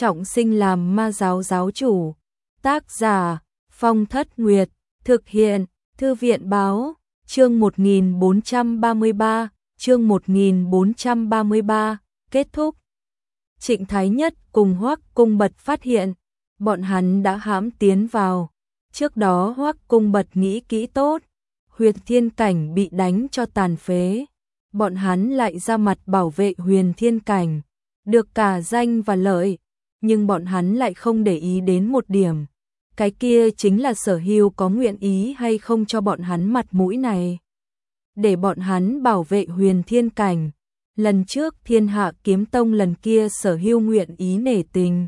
trọng sinh làm ma giáo giáo chủ. Tác giả Phong Thất Nguyệt, thực hiện Thư viện Báo, chương 1433, chương 1433, kết thúc. Trịnh Thái Nhất cùng Hoắc Cung Bật phát hiện, bọn hắn đã hãm tiến vào. Trước đó Hoắc Cung Bật nghĩ kỹ tốt, Huyền Thiên Cảnh bị đánh cho tàn phế. Bọn hắn lại ra mặt bảo vệ Huyền Thiên Cảnh, được cả danh và lợi, nhưng bọn hắn lại không để ý đến một điểm. Cái kia chính là Sở Hưu có nguyện ý hay không cho bọn hắn mặt mũi này. Để bọn hắn bảo vệ Huyền Thiên Cảnh. Lần trước Thiên Hạ Kiếm Tông lần kia Sở Hưu nguyện ý nể tình.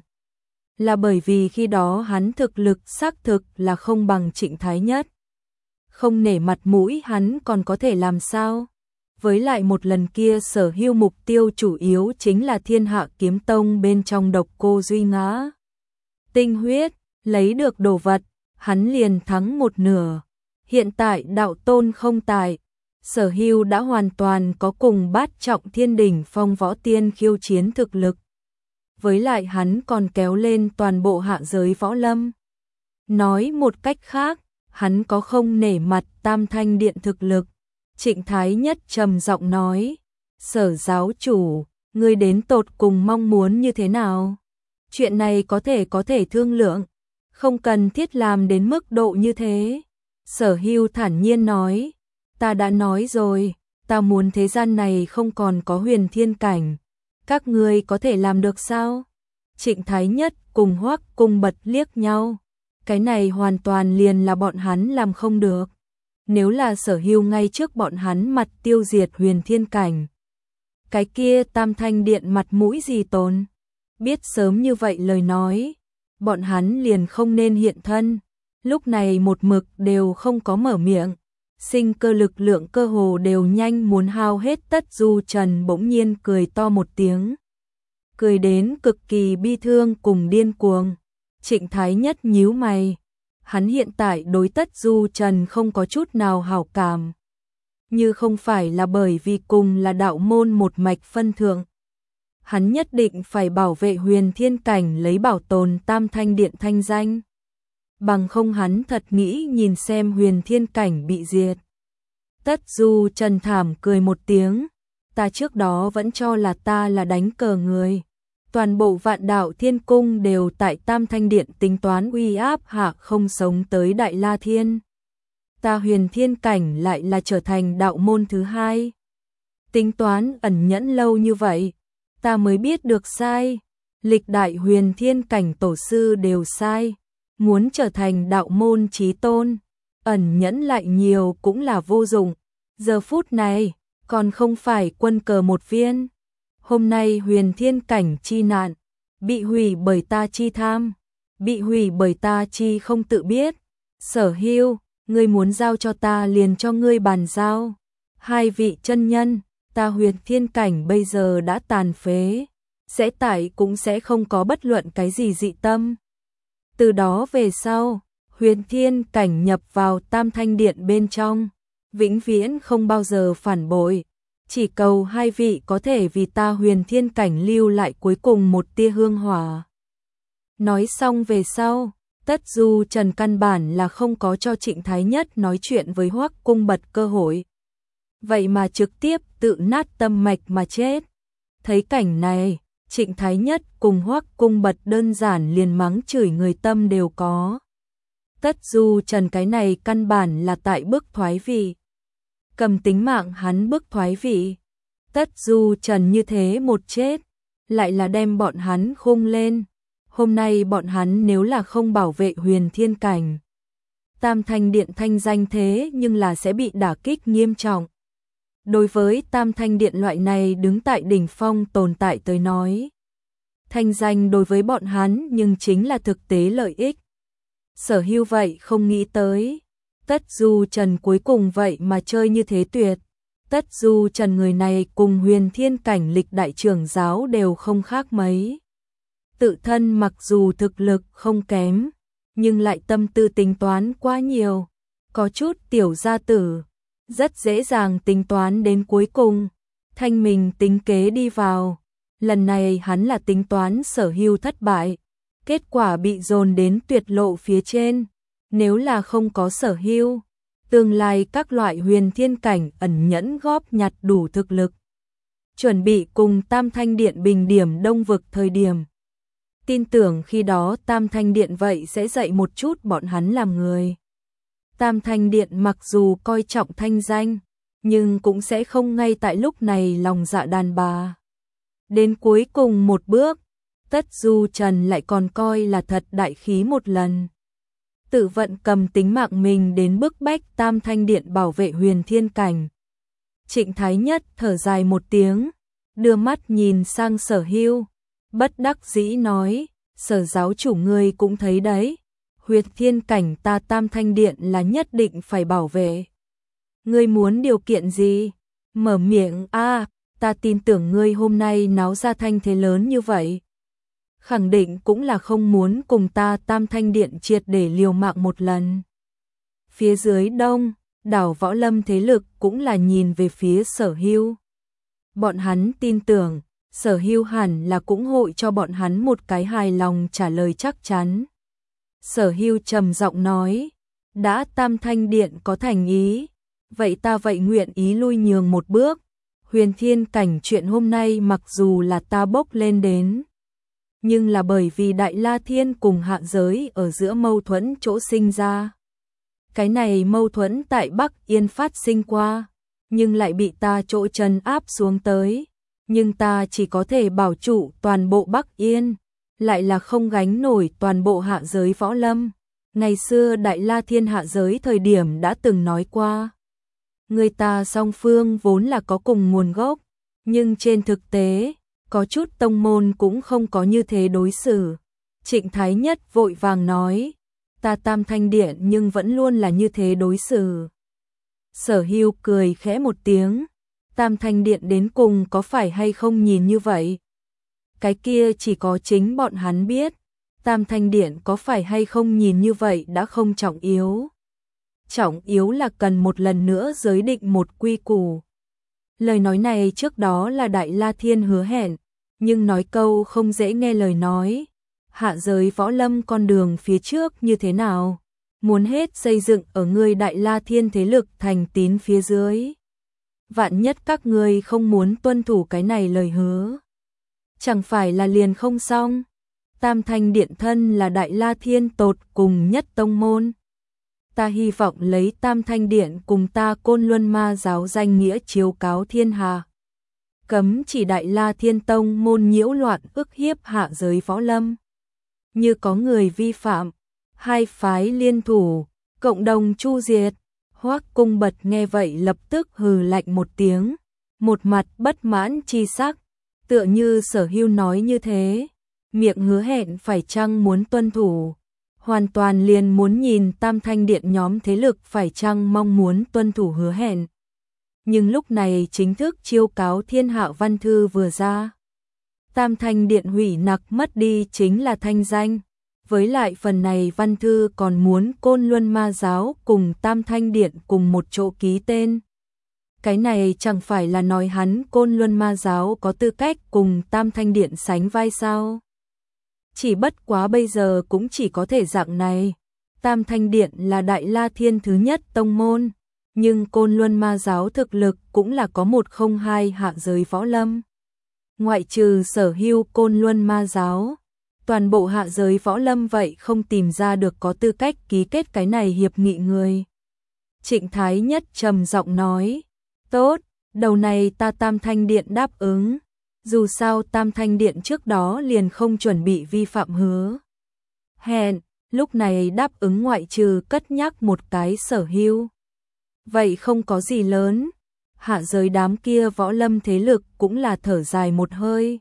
Là bởi vì khi đó hắn thực lực xác thực là không bằng Trịnh Thái Nhất. Không nể mặt mũi hắn còn có thể làm sao? Với lại một lần kia Sở Hưu mục tiêu chủ yếu chính là Thiên Hạ Kiếm Tông bên trong Độc Cô Duy Ngã. Tinh huyết, lấy được đồ vật, hắn liền thắng một nửa. Hiện tại đạo tôn không tại, Sở Hưu đã hoàn toàn có cùng Bát Trọng Thiên Đỉnh Phong võ tiên khiêu chiến thực lực. Với lại hắn còn kéo lên toàn bộ hạ giới võ lâm. Nói một cách khác, hắn có không nể mặt Tam Thanh Điện thực lực. Trịnh Thái Nhất trầm giọng nói, Sở giáo chủ, ngươi đến tột cùng mong muốn như thế nào? Chuyện này có thể thương lượng, không cần thiết làm đến mức độ như thế. Sở Hưu thản nhiên nói, ta đã nói rồi, ta muốn thế gian này không còn có Huyền Thiên Cảnh. Các ngươi có thể làm được sao? Trịnh Thái Nhất cùng Hoắc Cung Bật liếc nhau. Cái này hoàn toàn liền là bọn hắn làm không được. Nếu là Sở Hưu ngay trước bọn hắn mặt tiêu diệt Huyền Thiên Cảnh, cái kia Tam Thanh Điện mặt mũi gì tồn? Biết sớm như vậy lời nói, bọn hắn liền không nên hiện thân. Lúc này một mực đều không có mở miệng. Sinh cơ lực lượng cơ hồ đều nhanh muốn hao hết. Tất Du Trần bỗng nhiên cười to một tiếng. Cười đến cực kỳ bi thương cùng điên cuồng. Trịnh Thái Nhất nhíu mày. Hắn hiện tại đối Tất Du Trần không có chút nào hảo cảm. Như không phải là bởi vì cùng là đạo môn một mạch phân thượng. Hắn nhất định phải bảo vệ Huyền Thiên Cảnh lấy bảo tồn Tam Thanh Điện thanh danh. Bằng không hắn thật nghĩ nhìn xem Huyền Thiên Cảnh bị diệt. Tất Du Trần thảm cười một tiếng. Ta trước đó vẫn cho là ta là đánh cờ người. Toàn bộ Vạn Đạo Thiên Cung đều tại Tam Thanh Điện tính toán uy áp hạ không sống tới Đại La Thiên. Ta Huyền Thiên Cảnh lại là trở thành đạo môn thứ hai. Tính toán ẩn nhẫn lâu như vậy, ta mới biết được sai. Lịch đại Huyền Thiên Cảnh tổ sư đều sai. Muốn trở thành đạo môn chí tôn, ẩn nhẫn lại nhiều cũng là vô dụng. Giờ phút này, còn không phải quân cờ một viên. Hôm nay Huyền Thiên Cảnh chi nạn, bị hủy bởi ta chi tham, bị hủy bởi ta chi không tự biết. Sở Hưu, ngươi muốn giao cho ta liền cho ngươi bàn giao. Hai vị chân nhân, ta Huyền Thiên Cảnh bây giờ đã tàn phế, sẽ tại cũng sẽ không có bất luận cái gì dị tâm. Từ đó về sau, Huyền Thiên Cảnh nhập vào Tam Thanh Điện bên trong, vĩnh viễn không bao giờ phản bội. Chỉ cầu hai vị có thể vì ta Huyền Thiên Cảnh lưu lại cuối cùng một tia hương hỏa. Nói xong về sau, Tất Du Trần căn bản là không có cho Trịnh Thái Nhất nói chuyện với Hoắc Cung Bật cơ hội. Vậy mà trực tiếp tự nát tâm mạch mà chết. Thấy cảnh này, Trịnh Thái Nhất cùng Hoắc Cung Bật đơn giản liền mắng chửi người tâm đều có. Tất Du Trần cái này căn bản là tại bức thoái vị. Cầm tính mạng hắn bức thoái vị. Tất Du Trần như thế một chết, lại là đem bọn hắn khung lên. Hôm nay bọn hắn nếu là không bảo vệ Huyền Thiên Cảnh, Tam Thanh Điện thanh danh thế nhưng là sẽ bị đả kích nghiêm trọng. Đối với Tam Thanh Điện loại này đứng tại đỉnh phong tồn tại tới nói, thanh danh đối với bọn hắn nhưng chính là thực tế lợi ích. Sở Hưu vậy không nghĩ tới, Tất Du Trần cuối cùng vậy mà chơi như thế tuyệt. Tất Du Trần người này cùng Huyền Thiên Cảnh lịch đại trưởng giáo đều không khác mấy. Tự thân mặc dù thực lực không kém, nhưng lại tâm tư tính toán quá nhiều, có chút tiểu gia tử, rất dễ dàng tính toán đến cuối cùng, thanh mình tính kế đi vào. lần này hắn là tính toán Sở Hưu thất bại, kết quả bị dồn đến tuyệt lộ phía trên, nếu là không có Sở Hưu, tương lai các loại huyền thiên cảnh ẩn nhẫn góp nhặt đủ thực lực, chuẩn bị cùng Tam Thanh Điện bình điểm Đông Vực thời điểm. Tin tưởng khi đó Tam Thanh Điện vậy sẽ dạy một chút bọn hắn làm người. Tam Thanh Điện mặc dù coi trọng thanh danh, nhưng cũng sẽ không ngay tại lúc này lòng dạ đàn bà. Đến cuối cùng một bước, Tất Du Trần lại còn coi là thật đại khí một lần. Tự vận cầm tính mạng mình đến bức bách Tam Thanh Điện bảo vệ huyền thiên cảnh. Trịnh Thái Nhất thở dài một tiếng, đưa mắt nhìn sang Sở Hưu, bất đắc dĩ nói, Sở giáo chủ ngươi cũng thấy đấy, huyền thiên cảnh ta Tam Thanh Điện là nhất định phải bảo vệ. Ngươi muốn điều kiện gì? Mở miệng a, ta tin tưởng ngươi hôm nay náo ra thanh thế lớn như vậy. Khẳng định cũng là không muốn cùng ta Tam Thanh Điện triệt để liều mạng một lần. Phía dưới đông, đảo Võ Lâm thế lực cũng là nhìn về phía Sở Hưu. Bọn hắn tin tưởng, Sở Hưu hẳn là cũng hội cho bọn hắn một cái hài lòng trả lời chắc chắn. Sở Hưu trầm giọng nói, đã Tam Thanh Điện có thành ý, vậy ta vậy nguyện ý lui nhường một bước. Huyền thiên cảnh chuyện hôm nay mặc dù là ta bốc lên đến, nhưng là bởi vì Đại La Thiên cùng hạ giới ở giữa mâu thuẫn chỗ sinh ra. Cái này mâu thuẫn tại Bắc Yên phát sinh qua, nhưng lại bị ta chỗ trấn áp xuống tới. Nhưng ta chỉ có thể bảo trụ toàn bộ Bắc Yên, lại là không gánh nổi toàn bộ hạ giới võ lâm. Ngày xưa Đại La Thiên hạ giới thời điểm đã từng nói qua. Người ta song phương vốn là có cùng nguồn gốc, nhưng trên thực tế, có chút tông môn cũng không có như thế đối xử. Trịnh Thái Nhất vội vàng nói, ta Tam Thanh Điện nhưng vẫn luôn là như thế đối xử. Sở Hưu cười khẽ một tiếng, Tam Thanh Điện đến cùng có phải hay không nhìn như vậy? Cái kia chỉ có chính bọn hắn biết, Tam Thanh Điện có phải hay không nhìn như vậy đã không trọng yếu. Trọng yếu là cần một lần nữa giới định một quy củ. Lời nói này trước đó là Đại La Thiên hứa hẹn, nhưng nói câu không dễ nghe lời nói. Hạ giới võ lâm con đường phía trước như thế nào? Muốn hết xây dựng ở ngươi Đại La Thiên thế lực thành tín phía dưới. Vạn nhất các ngươi không muốn tuân thủ cái này lời hứa, chẳng phải là liền không xong. Tam Thanh Điện thân là Đại La Thiên tột cùng nhất tông môn. Ta hy vọng lấy Tam Thanh Điện cùng ta Côn Luân Ma giáo danh nghĩa chiếu cáo thiên hạ. Cấm chỉ Đại La Thiên tông môn nhiễu loạn ức hiếp hạ giới võ lâm. Như có người vi phạm, hai phái liên thủ, cộng đồng chu diệt. Hoắc Cung Bật nghe vậy lập tức hừ lạnh một tiếng, một mặt bất mãn chi sắc, tựa như Sở Hưu nói như thế, miệng hứa hẹn phải chăng muốn tuân thủ, hoàn toàn liền muốn nhìn Tam Thanh Điện nhóm thế lực phải chăng mong muốn tuân thủ hứa hẹn. Nhưng lúc này chính thức chiêu cáo thiên hạ văn thư vừa ra, Tam Thanh Điện hủy nặc mất đi chính là thanh danh. Với lại phần này văn thư còn muốn Côn Luân Ma giáo cùng Tam Thanh Điện cùng một chỗ ký tên. Cái này chẳng phải là nói hắn Côn Luân Ma giáo có tư cách cùng Tam Thanh Điện sánh vai sao? Chỉ bất quá bây giờ cũng chỉ có thể dạng này. Tam Thanh Điện là Đại La Thiên thứ nhất tông môn, nhưng Côn Luân Ma giáo thực lực cũng là có 102 hạ giới võ lâm. Ngoại trừ Sở Hưu Côn Luân Ma giáo, toàn bộ hạ giới võ lâm vậy không tìm ra được có tư cách ký kết cái này hiệp nghị người. Trịnh Thái Nhất trầm giọng nói, tốt, đầu này ta Tam Thanh Điện đáp ứng, dù sao Tam Thanh Điện trước đó liền không chuẩn bị vi phạm hứa hẹn, lúc này đáp ứng ngoại trừ cất nhắc một cái Sở Hưu. Vậy không có gì lớn, hạ giới đám kia võ lâm thế lực cũng là thở dài một hơi.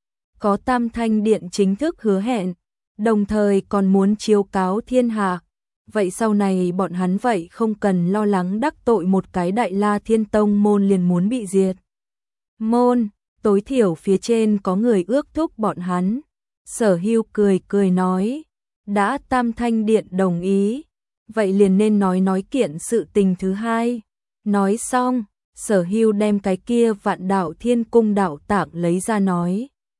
Có Tam Thanh Điện chính thức hứa hẹn, đồng thời còn muốn chiếu cáo thiên hạ. Vậy sau này bọn hắn vậy không cần lo lắng đắc tội một cái Đại La Thiên tông môn liền muốn bị diệt. Môn, tối thiểu phía trên có người ước thúc bọn hắn. Sở Hưu cười cười nói, đã Tam Thanh Điện đồng ý, vậy liền nên nói kiện sự tình thứ hai. Nói xong, Sở Hưu đem cái kia Vạn Đạo Thiên Cung đạo tạng lấy ra nói.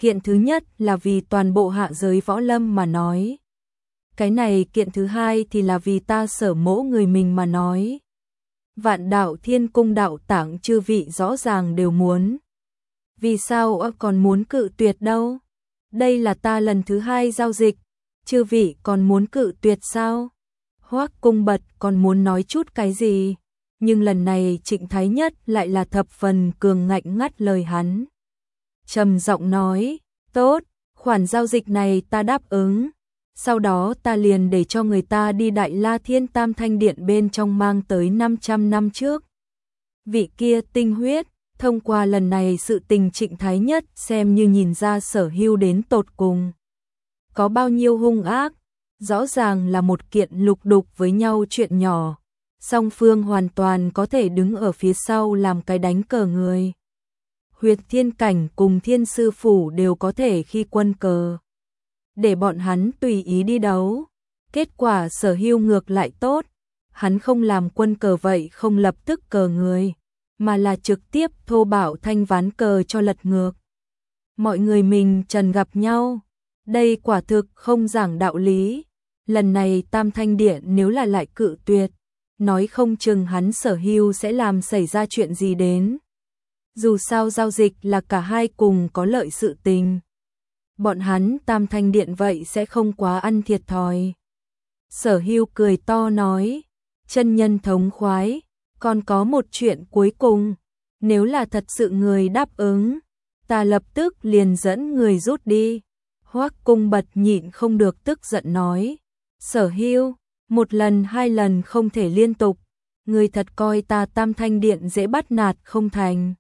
Kiện thứ nhất là vì toàn bộ hạ giới võ lâm mà nói. Cái này kiện thứ hai thì là vì ta Sở Mỗ người mình mà nói. Vạn đạo thiên cung đạo tảng chư vị rõ ràng đều muốn. Vì sao còn muốn cự tuyệt đâu? Đây là ta lần thứ hai giao dịch, chư vị còn muốn cự tuyệt sao? Hoắc Cung Bật còn muốn nói chút cái gì? Nhưng lần này Trịnh Thái Nhất lại là thập phần cường ngạnh ngắt lời hắn. Trầm giọng nói, tốt, khoản giao dịch này ta đáp ứng. Sau đó ta liền để cho người ta đi Đại La Thiên Tam Thanh Điện bên trong mang tới 500 năm trước. Vị kia tinh huyết, thông qua lần này sự tình Trịnh Thái Nhất xem như nhìn ra Sở Hưu đến tột cùng. Có bao nhiêu hung ác, rõ ràng là một kiện lục đục với nhau chuyện nhỏ. Song phương hoàn toàn có thể đứng ở phía sau làm cái đánh cờ người. Huyệt Thiên Cảnh cùng Thiên Sư Phủ đều có thể khi quân cờ. Để bọn hắn tùy ý đi đấu. Kết quả Sở Hưu ngược lại tốt. Hắn không làm quân cờ vậy không lập tức cờ người, mà là trực tiếp thô bạo thanh ván cờ cho lật ngược. Mọi người mình trần gặp nhau. Đây quả thực không giảng đạo lý. Lần này Tam Thanh Điện nếu là lại cự tuyệt, nói không chừng hắn Sở Hưu sẽ làm xảy ra chuyện gì đến. Dù sao giao dịch là cả hai cùng có lợi sự tình. Bọn hắn Tam Thanh Điện vậy sẽ không quá ăn thiệt thòi. Sở Hưu cười to nói, chân nhân thống khoái, còn có một chuyện cuối cùng. Nếu là thật sự người đáp ứng, ta lập tức liền dẫn người rút đi. Hoắc Cung Bật nhịn không được tức giận nói, Sở Hưu, một lần hai lần không thể liên tục, người thật coi ta Tam Thanh Điện dễ bắt nạt không thành.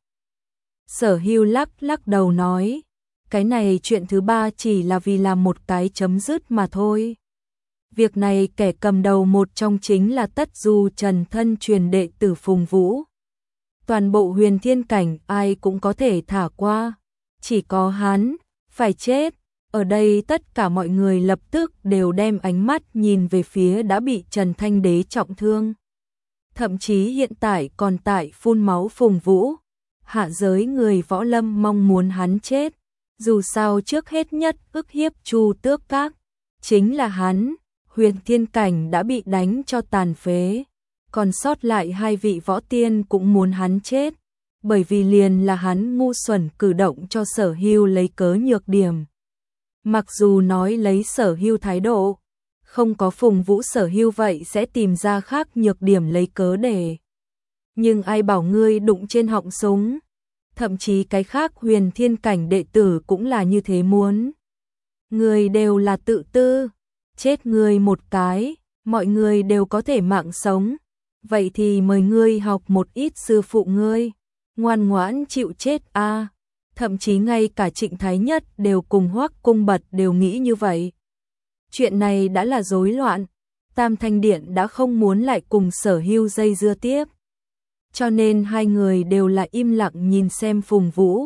Sở Hưu lắc lắc đầu nói, cái này chuyện thứ ba chỉ là vì làm một cái chấm dứt mà thôi. Việc này kẻ cầm đầu một trong chính là Tất Du Trần thân truyền đệ tử Phùng Vũ. Toàn bộ Huyền Thiên Cảnh ai cũng có thể thả qua, chỉ có hắn phải chết. Ở đây tất cả mọi người lập tức đều đem ánh mắt nhìn về phía đã bị Trần Thanh Đế trọng thương. Thậm chí hiện tại còn tại phun máu Phùng Vũ. Hạ giới người võ lâm mong muốn hắn chết. Dù sao trước hết nhất ức hiếp Chu Tước Các chính là hắn. Huyền Thiên Cảnh đã bị đánh cho tàn phế. Còn sót lại hai vị võ tiên cũng muốn hắn chết. Bởi vì liền là hắn ngu xuẩn cử động cho Sở Hưu lấy cớ nhược điểm. Mặc dù nói lấy Sở Hưu thái độ, không có Phùng Vũ Sở Hưu vậy sẽ tìm ra khác nhược điểm lấy cớ để. Nhưng ai bảo ngươi đụng trên họng súng. Thậm chí cái khác Huyền Thiên Cảnh đệ tử cũng là như thế muốn. Người đều là tự tư, chết người một cái, mọi người đều có thể mạng sống. Vậy thì mời ngươi học một ít sư phụ ngươi, ngoan ngoãn chịu chết a. Thậm chí ngay cả Trịnh Thái Nhất đều cùng Hoắc Cung Bật đều nghĩ như vậy. Chuyện này đã là rối loạn, Tam Thanh Điện đã không muốn lại cùng Sở Hưu dây dưa tiếp. Cho nên hai người đều là im lặng nhìn xem Phùng Vũ.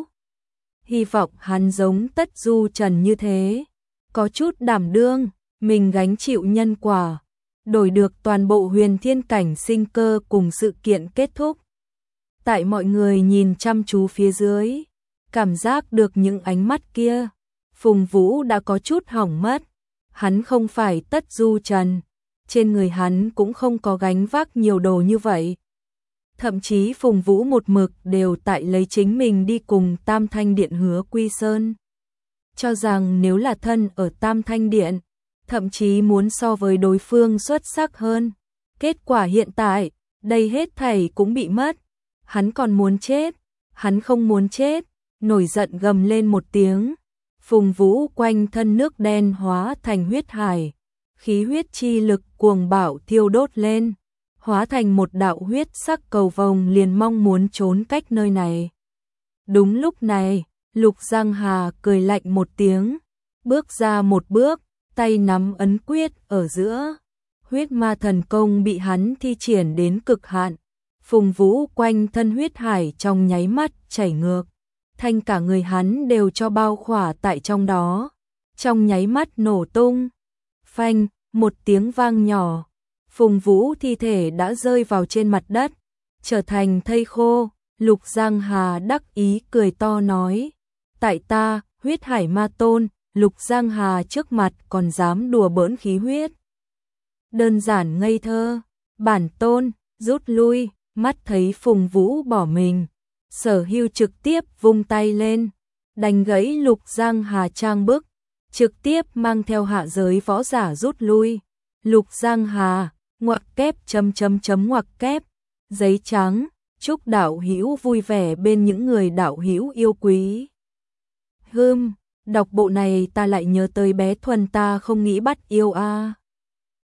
Hy vọng hắn giống Tất Du Trần như thế, có chút đảm đương, mình gánh chịu nhân quả, đổi được toàn bộ Huyền Thiên Cảnh sinh cơ cùng sự kiện kết thúc. Tại mọi người nhìn chăm chú phía dưới, cảm giác được những ánh mắt kia, Phùng Vũ đã có chút hỏng mất. Hắn không phải Tất Du Trần, trên người hắn cũng không có gánh vác nhiều đồ như vậy. Thậm chí Phùng Vũ một mực đều tại lấy chính mình đi cùng Tam Thanh Điện Hứa Quy Sơn. Cho rằng nếu là thân ở Tam Thanh Điện, thậm chí muốn so với đối phương xuất sắc hơn. Kết quả hiện tại, đây hết thảy cũng bị mất. Hắn còn muốn chết, hắn không muốn chết, nổi giận gầm lên một tiếng. Phùng Vũ quanh thân nước đen hóa thành huyết hải, khí huyết chi lực cuồng bạo thiêu đốt lên, hóa thành một đạo huyết sắc cầu vồng liền mong muốn trốn cách nơi này. Đúng lúc này, Lục Giang Hà cười lạnh một tiếng, bước ra một bước, tay nắm ấn quyết ở giữa. Huyết ma thần công bị hắn thi triển đến cực hạn. Phùng Vũ quanh thân huyết hải trong nháy mắt chảy ngược. Thanh cả người hắn đều cho bao khỏa tại trong đó. Trong nháy mắt nổ tung. Phanh, một tiếng vang nhỏ. Phùng Vũ thi thể đã rơi vào trên mặt đất, trở thành thây khô. Lục Giang Hà đắc ý cười to nói, tại ta, huyết hải ma tôn, Lục Giang Hà trước mặt còn dám đùa bỡn khí huyết. Đơn giản ngây thơ, bản tôn, rút lui, mắt thấy Phùng Vũ bỏ mình. Sở Hưu trực tiếp vung tay lên, đánh gãy Lục Giang Hà trang bức, trực tiếp mang theo hạ giới võ giả rút lui. Lục Giang Hà, ngoặc kép ngoặc kép, giấy trắng, chúc đạo hữu vui vẻ bên những người đạo hữu yêu quý. Đọc bộ này ta lại nhớ tới bé Thuần ta không nghĩ bắt yêu a.